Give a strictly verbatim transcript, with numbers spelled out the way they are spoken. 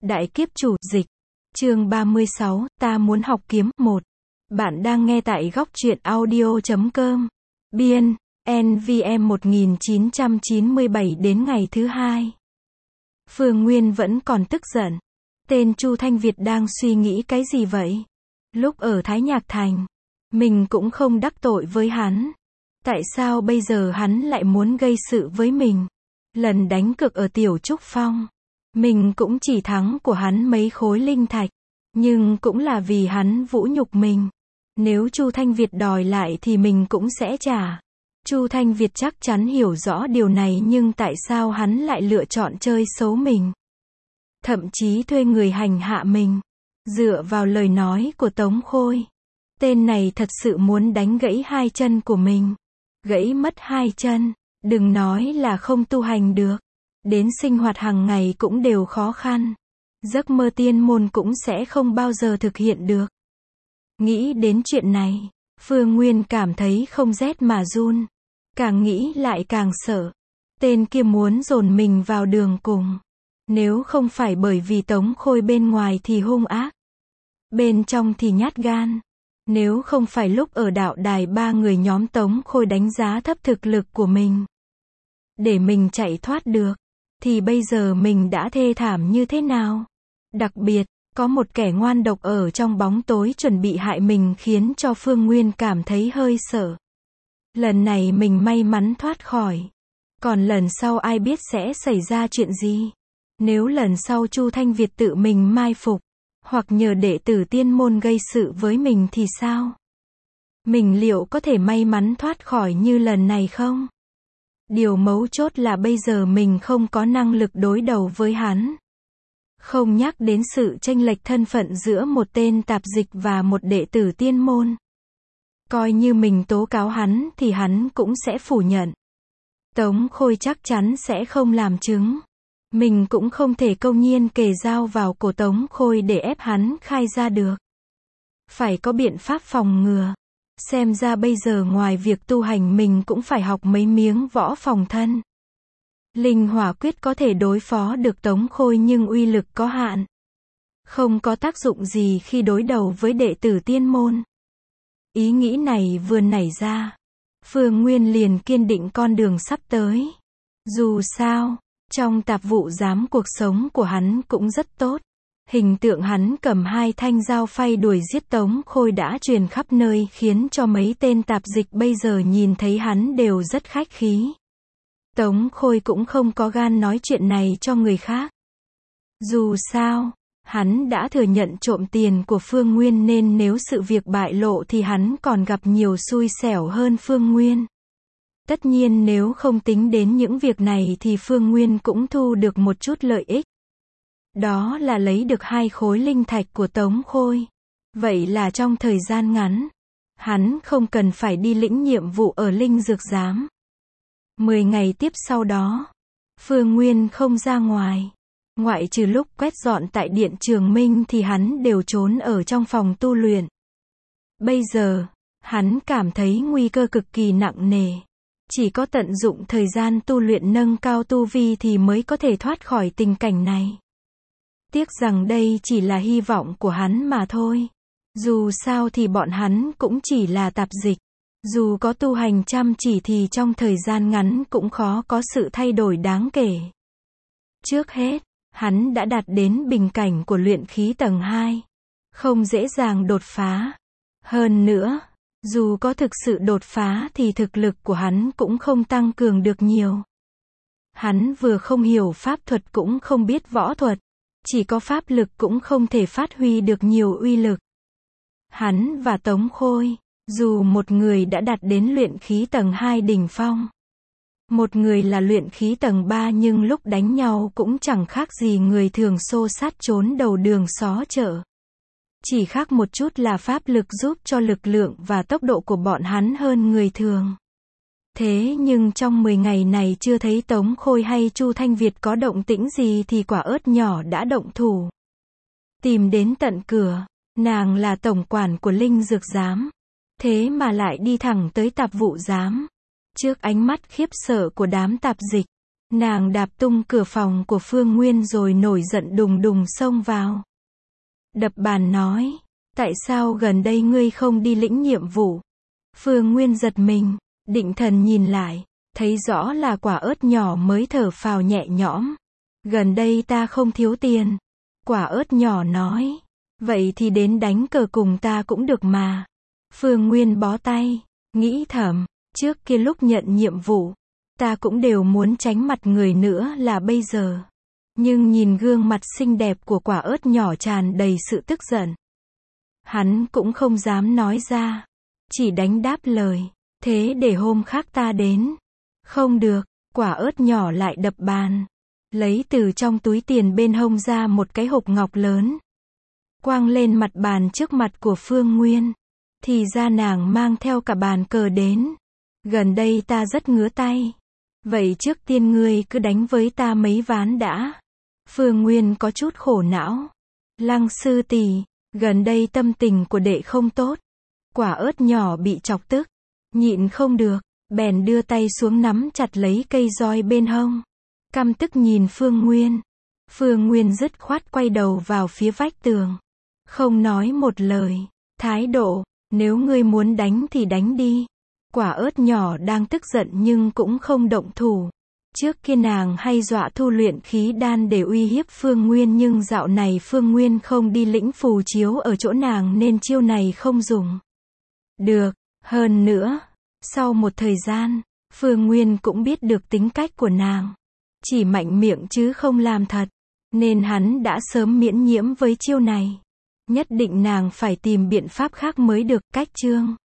Đại kiếp chủ, dịch. Chương ba mươi sáu, ta muốn học kiếm, một. Bạn đang nghe tại góc truyện audio chấm com. Biên, en vê em một nghìn chín trăm chín mươi bảy đến ngày thứ hai. Phương Nguyên vẫn còn tức giận. Tên Chu Thanh Việt đang suy nghĩ cái gì vậy? Lúc ở Thái Nhạc Thành, mình cũng không đắc tội với hắn. Tại sao bây giờ hắn lại muốn gây sự với mình? Lần đánh cược ở Tiểu Trúc Phong, mình cũng chỉ thắng của hắn mấy khối linh thạch. Nhưng cũng là vì hắn vũ nhục mình. Nếu Chu Thanh Việt đòi lại thì mình cũng sẽ trả. Chu Thanh Việt chắc chắn hiểu rõ điều này, nhưng tại sao hắn lại lựa chọn chơi xấu mình? Thậm chí thuê người hành hạ mình. Dựa vào lời nói của Tống Khôi, tên này thật sự muốn đánh gãy hai chân của mình. Gãy mất hai chân, đừng nói là không tu hành được. Đến sinh hoạt hàng ngày cũng đều khó khăn. Giấc mơ tiên môn cũng sẽ không bao giờ thực hiện được. Nghĩ đến chuyện này, Phương Nguyên cảm thấy không rét mà run. Càng nghĩ lại càng sợ. Tên kia muốn dồn mình vào đường cùng. Nếu không phải bởi vì Tống Khôi bên ngoài thì hung ác, bên trong thì nhát gan. Nếu không phải lúc ở đạo đài ba người nhóm Tống Khôi đánh giá thấp thực lực của mình, để mình chạy thoát được, thì bây giờ mình đã thê thảm như thế nào? Đặc biệt, có một kẻ ngoan độc ở trong bóng tối chuẩn bị hại mình, khiến cho Phương Nguyên cảm thấy hơi sợ. Lần này mình may mắn thoát khỏi. Còn lần sau ai biết sẽ xảy ra chuyện gì? Nếu lần sau Chu Thanh Việt tự mình mai phục, hoặc nhờ đệ tử tiên môn gây sự với mình thì sao? Mình liệu có thể may mắn thoát khỏi như lần này không? Điều mấu chốt là bây giờ mình không có năng lực đối đầu với hắn. Không nhắc đến sự chênh lệch thân phận giữa một tên tạp dịch và một đệ tử tiên môn. Coi như mình tố cáo hắn thì hắn cũng sẽ phủ nhận. Tống Khôi chắc chắn sẽ không làm chứng. Mình cũng không thể công nhiên kề dao vào cổ Tống Khôi để ép hắn khai ra được. Phải có biện pháp phòng ngừa. Xem ra bây giờ ngoài việc tu hành mình cũng phải học mấy miếng võ phòng thân. Linh hỏa quyết có thể đối phó được Tống Khôi nhưng uy lực có hạn. Không có tác dụng gì khi đối đầu với đệ tử tiên môn. Ý nghĩ này vừa nảy ra, Phương Nguyên liền kiên định con đường sắp tới. Dù sao, trong tạp vụ giám cuộc sống của hắn cũng rất tốt. Hình tượng hắn cầm hai thanh dao phay đuổi giết Tống Khôi đã truyền khắp nơi, khiến cho mấy tên tạp dịch bây giờ nhìn thấy hắn đều rất khách khí. Tống Khôi cũng không có gan nói chuyện này cho người khác. Dù sao, hắn đã thừa nhận trộm tiền của Phương Nguyên, nên nếu sự việc bại lộ thì hắn còn gặp nhiều xui xẻo hơn Phương Nguyên. Tất nhiên nếu không tính đến những việc này thì Phương Nguyên cũng thu được một chút lợi ích. Đó là lấy được hai khối linh thạch của Tống Khôi. Vậy là trong thời gian ngắn, hắn không cần phải đi lĩnh nhiệm vụ ở Linh Dược Giám. Mười ngày tiếp sau đó, Phương Nguyên không ra ngoài. Ngoại trừ lúc quét dọn tại Điện Trường Minh thì hắn đều trốn ở trong phòng tu luyện. Bây giờ, hắn cảm thấy nguy cơ cực kỳ nặng nề. Chỉ có tận dụng thời gian tu luyện nâng cao tu vi thì mới có thể thoát khỏi tình cảnh này. Tiếc rằng đây chỉ là hy vọng của hắn mà thôi. Dù sao thì bọn hắn cũng chỉ là tạp dịch. Dù có tu hành chăm chỉ thì trong thời gian ngắn cũng khó có sự thay đổi đáng kể. Trước hết, hắn đã đạt đến bình cảnh của luyện khí tầng hai. Không dễ dàng đột phá. Hơn nữa, dù có thực sự đột phá thì thực lực của hắn cũng không tăng cường được nhiều. Hắn vừa không hiểu pháp thuật cũng không biết võ thuật. Chỉ có pháp lực cũng không thể phát huy được nhiều uy lực. Hắn và Tống Khôi, dù một người đã đạt đến luyện khí tầng hai đỉnh phong, một người là luyện khí tầng ba, nhưng lúc đánh nhau cũng chẳng khác gì người thường xô sát trốn đầu đường xó chợ. Chỉ khác một chút là pháp lực giúp cho lực lượng và tốc độ của bọn hắn hơn người thường. Thế nhưng trong mười ngày này chưa thấy Tống Khôi hay Chu Thanh Việt có động tĩnh gì thì quả ớt nhỏ đã động thủ. Tìm đến tận cửa, nàng là tổng quản của Linh Dược Giám. Thế mà lại đi thẳng tới tạp vụ giám. Trước ánh mắt khiếp sợ của đám tạp dịch, Nàng đạp tung cửa phòng của Phương Nguyên rồi nổi giận đùng đùng xông vào. Đập bàn nói, tại sao gần đây ngươi không đi lĩnh nhiệm vụ? Phương Nguyên giật mình, định thần nhìn lại, thấy rõ là Quả Ớt nhỏ mới thở phào nhẹ nhõm. Gần đây ta không thiếu tiền. Quả Ớt nhỏ nói, vậy thì đến đánh cờ cùng ta cũng được mà. Phương Nguyên bó tay, nghĩ thầm, trước kia lúc nhận nhiệm vụ, ta cũng đều muốn tránh mặt người nữa là bây giờ. Nhưng nhìn gương mặt xinh đẹp của Quả Ớt nhỏ tràn đầy sự tức giận. Hắn cũng không dám nói ra, chỉ đánh đáp lời, thế để hôm khác ta đến. Không được, Quả Ớt nhỏ lại đập bàn, lấy từ trong túi tiền bên hông ra một cái hộp ngọc lớn, quăng lên mặt bàn trước mặt của Phương Nguyên. Thì ra nàng mang theo cả bàn cờ đến. Gần đây ta rất ngứa tay. Vậy trước tiên ngươi cứ đánh với ta mấy ván đã. Phương Nguyên có chút khổ não. Lăng sư tỷ, gần đây tâm tình của đệ không tốt. Quả Ớt nhỏ bị chọc tức, nhịn không được, bèn đưa tay xuống nắm chặt lấy cây roi bên hông. Căm tức nhìn Phương Nguyên. Phương Nguyên dứt khoát quay đầu vào phía vách tường. Không nói một lời. Thái độ, nếu ngươi muốn đánh thì đánh đi. Quả Ớt nhỏ đang tức giận nhưng cũng không động thủ. Trước kia nàng hay dọa thu luyện khí đan để uy hiếp Phương Nguyên, nhưng dạo này Phương Nguyên không đi lĩnh phù chiếu ở chỗ nàng nên chiêu này không dùng được. Hơn nữa, sau một thời gian, Phương Nguyên cũng biết được tính cách của nàng. Chỉ mạnh miệng chứ không làm thật. Nên hắn đã sớm miễn nhiễm với chiêu này. Nhất định nàng phải tìm biện pháp khác mới được. Cách chương